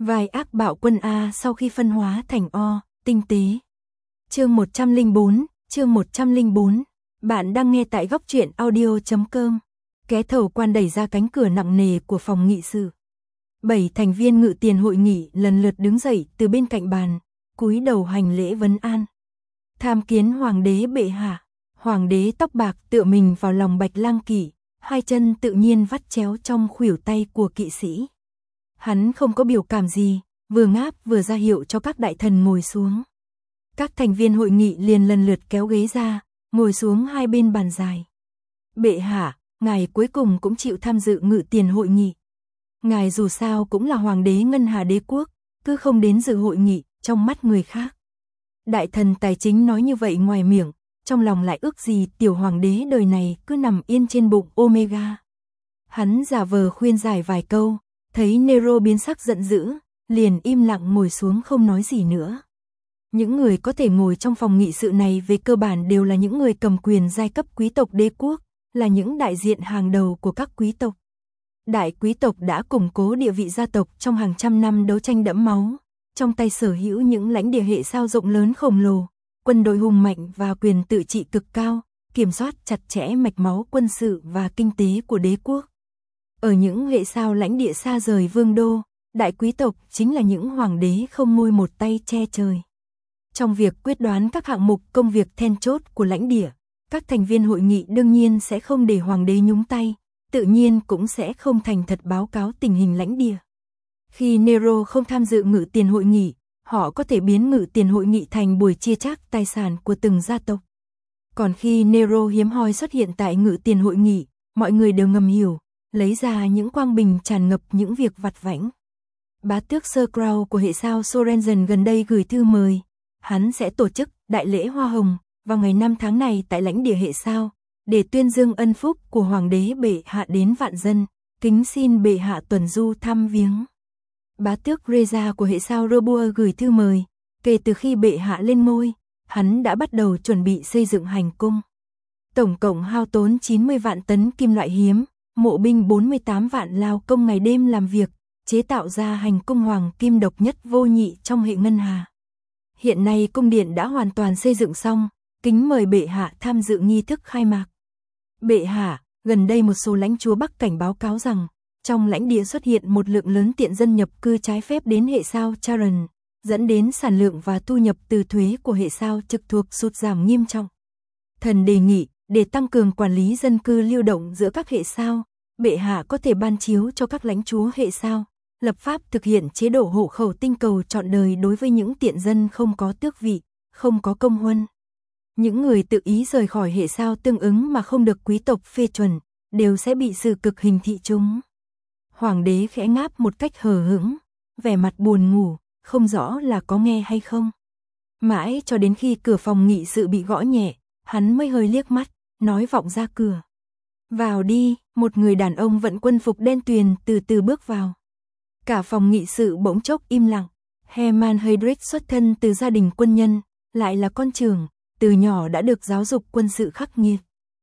Vai ác bạo quân A sau khi phân hóa thành O, tinh tế. Chương 104. Bạn đang nghe tại góc truyện audio.com. Ké thầu quan đẩy ra cánh cửa nặng nề của phòng nghị sự. 7 thành viên ngự tiền hội nghị lần lượt đứng dậy từ bên cạnh bàn, cúi đầu hành lễ vấn an. Tham kiến hoàng đế bệ hạ. Hoàng đế tóc bạc tựa mình vào lòng bạch lang kỵ, hai chân tự nhiên vắt chéo trong khuỷu tay của kỵ sĩ. Hắn không có biểu cảm gì, vừa ngáp vừa ra hiệu cho các đại thần ngồi xuống. Các thành viên hội nghị liền lần lượt kéo ghế ra, ngồi xuống hai bên bàn dài. Bệ hạ, ngài cuối cùng cũng chịu tham dự ngự tiền hội nghị. Ngài dù sao cũng là hoàng đế Ngân Hà đế quốc, cứ không đến dự hội nghị, trong mắt người khác. Đại thần tài chính nói như vậy ngoài miệng, trong lòng lại ước gì tiểu hoàng đế đời này cứ nằm yên trên bụng Omega. Hắn giả vờ khuyên giải vài câu, thấy Nero biến sắc giận dữ, liền im lặng ngồi xuống không nói gì nữa. Những người có thể ngồi trong phòng nghị sự này về cơ bản đều là những người cầm quyền giai cấp quý tộc đế quốc, là những đại diện hàng đầu của các quý tộc. Đại quý tộc đã củng cố địa vị gia tộc trong hàng trăm năm đấu tranh đẫm máu, trong tay sở hữu những lãnh địa hệ sao rộng lớn khổng lồ, quân đội hùng mạnh và quyền tự trị cực cao, kiểm soát chặt chẽ mạch máu quân sự và kinh tế của đế quốc. Ở những hệ sao lãnh địa xa rời vương đô, đại quý tộc chính là những hoàng đế không ngôi một tay che trời. Trong việc quyết đoán các hạng mục công việc then chốt của lãnh địa, các thành viên hội nghị đương nhiên sẽ không để hoàng đế nhúng tay, tự nhiên cũng sẽ không thành thật báo cáo tình hình lãnh địa. Khi Nero không tham dự ngự tiền hội nghị, họ có thể biến ngự tiền hội nghị thành buổi chia chác tài sản của từng gia tộc. Còn khi Nero hiếm hoi xuất hiện tại ngự tiền hội nghị, mọi người đều ngầm hiểu, lấy ra những quang bình tràn ngập những việc vặt vãnh. Bá tước Sir Crow của hệ sao Sorensen gần đây gửi thư mời, hắn sẽ tổ chức đại lễ hoa hồng vào ngày 5 tháng này tại lãnh địa hệ sao, để tuyên dương ân phúc của hoàng đế bệ hạ đến vạn dân, kính xin bệ hạ tuần du thăm viếng. Bá tước Reza của hệ sao Robua gửi thư mời, kể từ khi bệ hạ lên ngôi, hắn đã bắt đầu chuẩn bị xây dựng hành cung. Tổng cộng hao tốn 90 vạn tấn kim loại hiếm, mộ binh 48 vạn lao công ngày đêm làm việc, chế tạo ra hành cung hoàng kim độc nhất vô nhị trong hệ Ngân Hà. Hiện nay cung điện đã hoàn toàn xây dựng xong, kính mời bệ hạ tham dự nghi thức khai mạc. Bệ hạ, gần đây một số lãnh chúa Bắc cảnh báo cáo rằng, trong lãnh địa xuất hiện một lượng lớn tiện dân nhập cư trái phép đến hệ sao Charon, dẫn đến sản lượng và thu nhập từ thuế của hệ sao trực thuộc sụt giảm nghiêm trọng. Thần đề nghị, để tăng cường quản lý dân cư lưu động giữa các hệ sao, bệ hạ có thể ban chiếu cho các lãnh chúa hệ sao, lập pháp thực hiện chế độ hộ khẩu tinh cầu trọn đời đối với những tiện dân không có tước vị, không có công huân. Những người tự ý rời khỏi hệ sao tương ứng mà không được quý tộc phê chuẩn, đều sẽ bị xử cực hình thị chúng. Hoàng đế khẽ ngáp một cách hờ hững, vẻ mặt buồn ngủ, không rõ là có nghe hay không. Mãi cho đến khi cửa phòng nghị sự bị gõ nhẹ, hắn mới hơi liếc mắt, nói vọng ra cửa. Vào đi, một người đàn ông vận quân phục đen tuyền từ từ bước vào. Cả phòng nghị sự bỗng chốc im lặng. Hermann Heydrich xuất thân từ gia đình quân nhân, lại là con trưởng, từ nhỏ đã được giáo dục quân sự khắc nghiệt.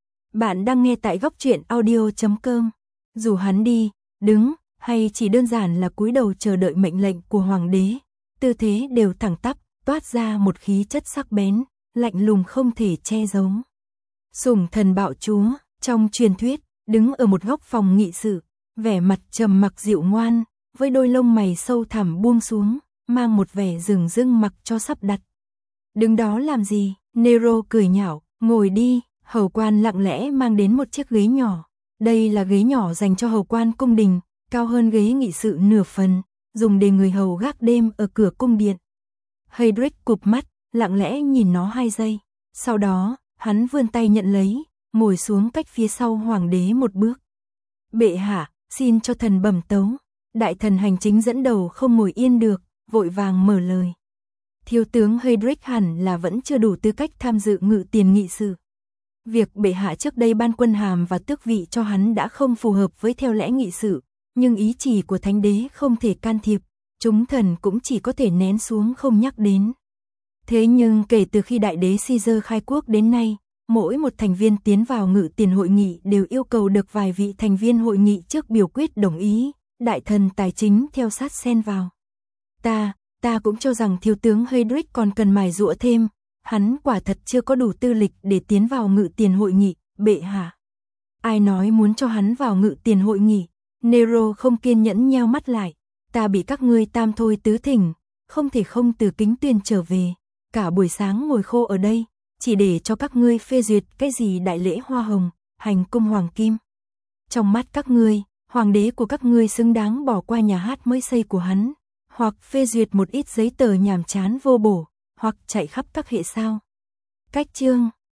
Bạn đang nghe tại góc truyện audio.com. Dù hắn đi, đứng, hay chỉ đơn giản là cúi đầu chờ đợi mệnh lệnh của hoàng đế, tư thế đều thẳng tắp, toát ra một khí chất sắc bén, lạnh lùng không thể che giấu. Sủng thần bạo chúa, trong truyền thuyết, đứng ở một góc phòng nghị sự, vẻ mặt trầm mặc dịu ngoan, với đôi lông mày sâu thẳm buông xuống, mang một vẻ dửng dưng mặc cho sắp đặt. Đứng đó làm gì? Nero cười nhạo, ngồi đi. Hầu quan lặng lẽ mang đến một chiếc ghế nhỏ. Đây là ghế nhỏ dành cho hầu quan cung đình, cao hơn ghế nghị sự nửa phần, dùng để người hầu gác đêm ở cửa cung điện. Heydrich cụp mắt, lặng lẽ nhìn nó 2 giây. Sau đó, hắn vươn tay nhận lấy, ngồi xuống cách phía sau hoàng đế một bước. Bệ hạ, xin cho thần bẩm tấu. Đại thần hành chính dẫn đầu không ngồi yên được, vội vàng mở lời. Thiếu tướng Heydrich hẳn là vẫn chưa đủ tư cách tham dự ngự tiền nghị sự. Việc bệ hạ trước đây ban quân hàm và tước vị cho hắn đã không phù hợp với theo lẽ nghị sự, nhưng ý chỉ của thánh đế không thể can thiệp, chúng thần cũng chỉ có thể nén xuống không nhắc đến. Thế nhưng kể từ khi đại đế Caesar khai quốc đến nay, mỗi một thành viên tiến vào ngự tiền hội nghị đều yêu cầu được vài vị thành viên hội nghị trước biểu quyết đồng ý, đại thần tài chính theo sát xen vào. Ta cũng cho rằng thiếu tướng Heydrich còn cần mài giũa thêm, hắn quả thật chưa có đủ tư lịch để tiến vào ngự tiền hội nghị, bệ hạ. Ai nói muốn cho hắn vào ngự tiền hội nghị? Nero không kiên nhẫn nheo mắt lại, ta bị các ngươi tam thôi tứ thỉnh, không thể không từ Kính Tuyền trở về, cả buổi sáng ngồi khô ở đây, chỉ để cho các ngươi phê duyệt cái gì đại lễ hoa hồng, hành cung hoàng kim. Trong mắt các ngươi, hoàng đế của các ngươi xứng đáng bỏ qua nhà hát mới xây của hắn, hoặc phê duyệt một ít giấy tờ nhàm chán vô bổ, hoặc chạy khắp các hệ sao. Cách chương